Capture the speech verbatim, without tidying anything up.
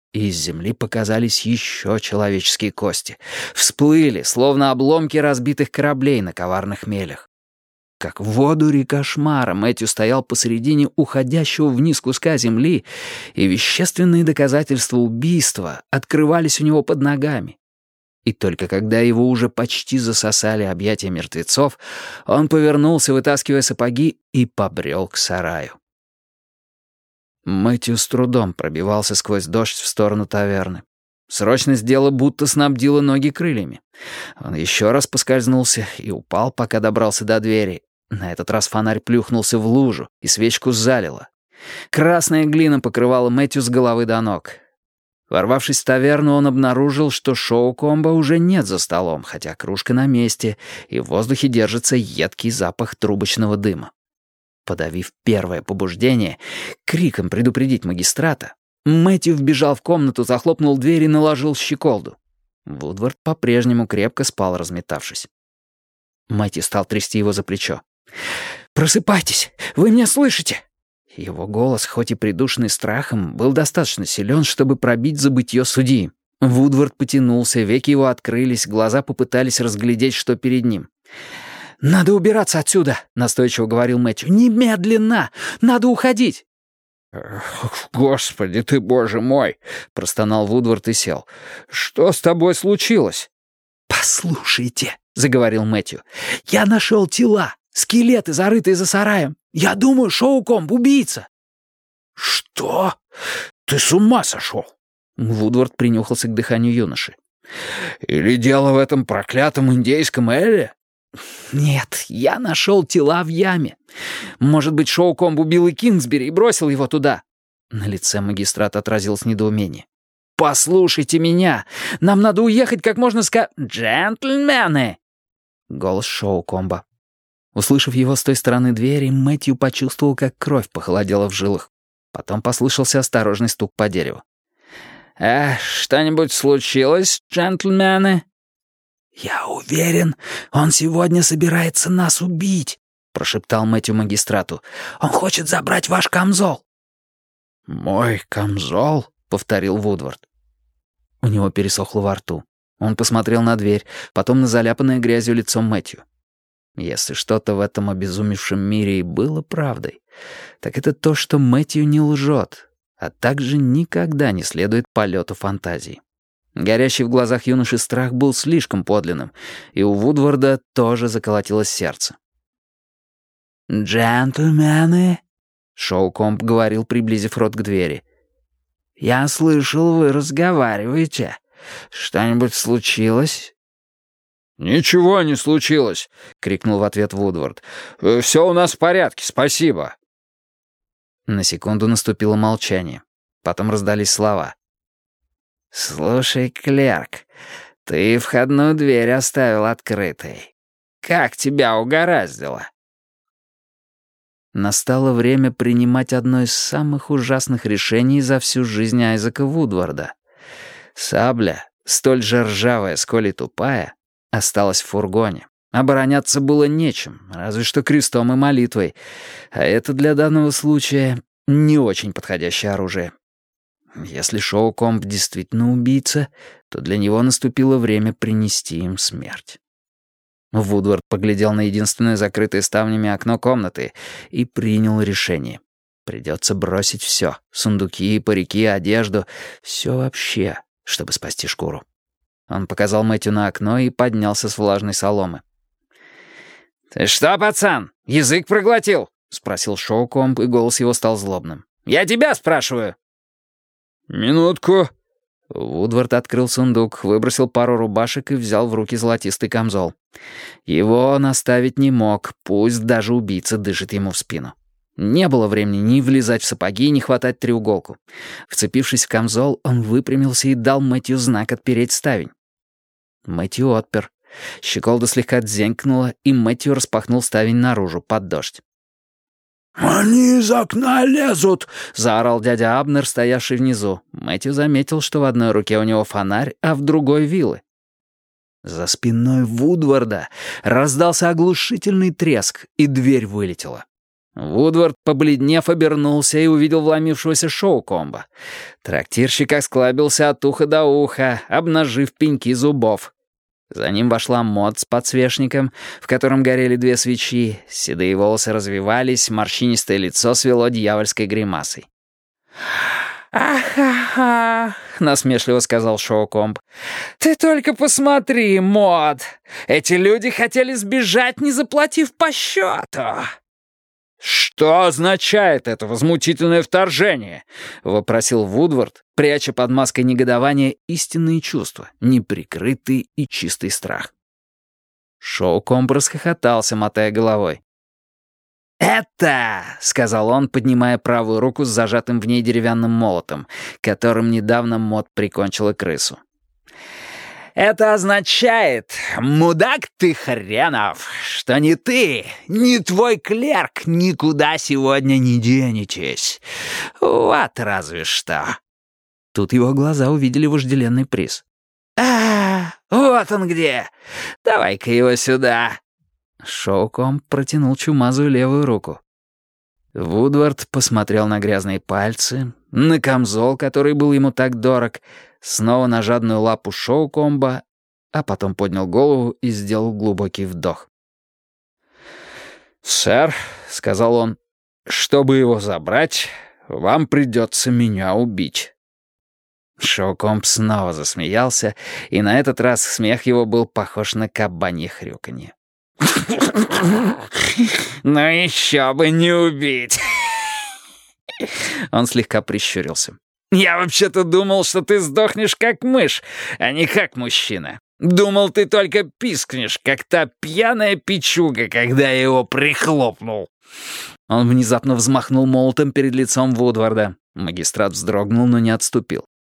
и из земли показались еще человеческие кости. Всплыли, словно обломки разбитых кораблей на коварных мелях. Как в воду река Шмара, Мэтью стоял посередине уходящего вниз куска земли, и вещественные доказательства убийства открывались у него под ногами. И только когда его уже почти засосали объятия мертвецов, он повернулся, вытаскивая сапоги, и побрел к сараю. Мэтью с трудом пробивался сквозь дождь в сторону таверны. Срочность дела будто снабдила ноги крыльями. Он еще раз поскользнулся и упал, пока добрался до двери. На этот раз фонарь плюхнулся в лужу, и свечку залило. Красная глина покрывала Мэтью с головы до ног. Ворвавшись в таверну, он обнаружил, что Шоукомба уже нет за столом, хотя кружка на месте, и в воздухе держится едкий запах трубочного дыма. Подавив первое побуждение, криком предупредить магистрата, Мэтью вбежал в комнату, захлопнул дверь и наложил щеколду. Вудвард по-прежнему крепко спал, разметавшись. Мэтью стал трясти его за плечо. «Просыпайтесь! Вы меня слышите?» Его голос, хоть и придушенный страхом, был достаточно силен, чтобы пробить забытье судьи. Вудвард потянулся, веки его открылись, глаза попытались разглядеть, что перед ним. «Надо убираться отсюда!» — настойчиво говорил Мэтью. «Немедленно! Надо уходить!» «Господи ты, боже мой!» — простонал Вудвард и сел. «Что с тобой случилось?» «Послушайте!» — заговорил Мэтью. «Я нашел тела, скелеты, зарытые за сараем. Я думаю, Шоукомб — убийца». «Что? Ты с ума сошел?» Вудвард принюхался к дыханию юноши. «Или дело в этом проклятом индейском Элле?» «Нет, я нашел тела в яме. Может быть, Шоукомб убил и Кингсбери и бросил его туда?» На лице магистрата отразилось недоумение. «Послушайте меня! Нам надо уехать как можно ска...» «Джентльмены!» Голос Шоукомба. Услышав его с той стороны двери, Мэтью почувствовал, как кровь похолодела в жилах. Потом послышался осторожный стук по дереву. «Э, что-нибудь случилось, джентльмены?» «Я уверен, он сегодня собирается нас убить», — прошептал Мэтью магистрату. «Он хочет забрать ваш камзол». «Мой камзол?» — повторил Вудвард. У него пересохло во рту. Он посмотрел на дверь, потом на заляпанное грязью лицо Мэтью. Если что-то в этом обезумевшем мире и было правдой, так это то, что Мэтью не лжет, а также никогда не следует полету фантазии. Горящий в глазах юноши страх был слишком подлинным, и у Вудварда тоже заколотилось сердце. «Джентльмены», — Шоукомб говорил, приблизив рот к двери, — «я слышал, вы разговариваете. Что-нибудь случилось?» «Ничего не случилось», — крикнул в ответ Вудвард. «Все у нас в порядке, спасибо». На секунду наступило молчание. Потом раздались слова. «Слушай, клерк, ты входную дверь оставил открытой. Как тебя угораздило?» Настало время принимать одно из самых ужасных решений за всю жизнь Айзека Вудварда. Сабля, столь же ржавая, сколь и тупая, осталась в фургоне. Обороняться было нечем, разве что крестом и молитвой, а это для данного случая не очень подходящее оружие. Если Шоукомб действительно убийца, то для него наступило время принести им смерть. Вудвард поглядел на единственное закрытое ставнями окно комнаты и принял решение. Придется бросить все — сундуки, парики, одежду, все вообще, чтобы спасти шкуру. Он показал Мэтью на окно и поднялся с влажной соломы. «Ты что, пацан, язык проглотил?» — спросил Шоукомб, и голос его стал злобным. «Я тебя спрашиваю». «Минутку». Вудвард открыл сундук, выбросил пару рубашек и взял в руки золотистый камзол. Его он оставить не мог, пусть даже убийца дышит ему в спину. Не было времени ни влезать в сапоги, ни хватать треуголку. Вцепившись в камзол, он выпрямился и дал Мэтью знак отпереть ставень. Мэтью отпер. Щеколда слегка дзенькнула, и Мэтью распахнул ставень наружу, под дождь. «Они из окна лезут!» — заорал дядя Абнер, стоявший внизу. Мэтью заметил, что в одной руке у него фонарь, а в другой — вилы. За спиной Вудварда раздался оглушительный треск, и дверь вылетела. Вудвард, побледнев, обернулся и увидел вломившегося Шоукомба. Трактирщик осклабился от уха до уха, обнажив пеньки зубов. За ним вошла Мод с подсвечником, в котором горели две свечи, седые волосы развивались, морщинистое лицо свело дьявольской гримасой. «Ах-ха-ха», — насмешливо сказал Шоукомб. «Ты только посмотри, Мод! Эти люди хотели сбежать, не заплатив по счету!» «Что означает это возмутительное вторжение?» — вопросил Вудвард, пряча под маской негодования истинные чувства, неприкрытый и чистый страх. Шоукомб расхохотался, мотая головой. «Это», — сказал он, поднимая правую руку с зажатым в ней деревянным молотом, которым недавно Мод прикончила крысу. «Это означает, мудак ты хренов, что ни ты, ни твой клерк никуда сегодня не денетесь. Вот разве что». Тут его глаза увидели вожделенный приз. «А, вот он где! Давай-ка его сюда!» Шоукомб протянул чумазую левую руку. Вудвард посмотрел на грязные пальцы, на камзол, который был ему так дорог, снова на жадную лапу Шоукомба, а потом поднял голову и сделал глубокий вдох. «Сэр», — сказал он, — «чтобы его забрать, вам придется меня убить». Шоукомб снова засмеялся, и на этот раз смех его был похож на кабанье хрюканье. «Ну еще бы не убить!» Он слегка прищурился. «Я вообще-то думал, что ты сдохнешь как мышь, а не как мужчина. Думал, ты только пискнешь, как та пьяная печуга, когда я его прихлопнул». Он внезапно взмахнул молотом перед лицом Вудварда. Магистрат вздрогнул, но не отступил.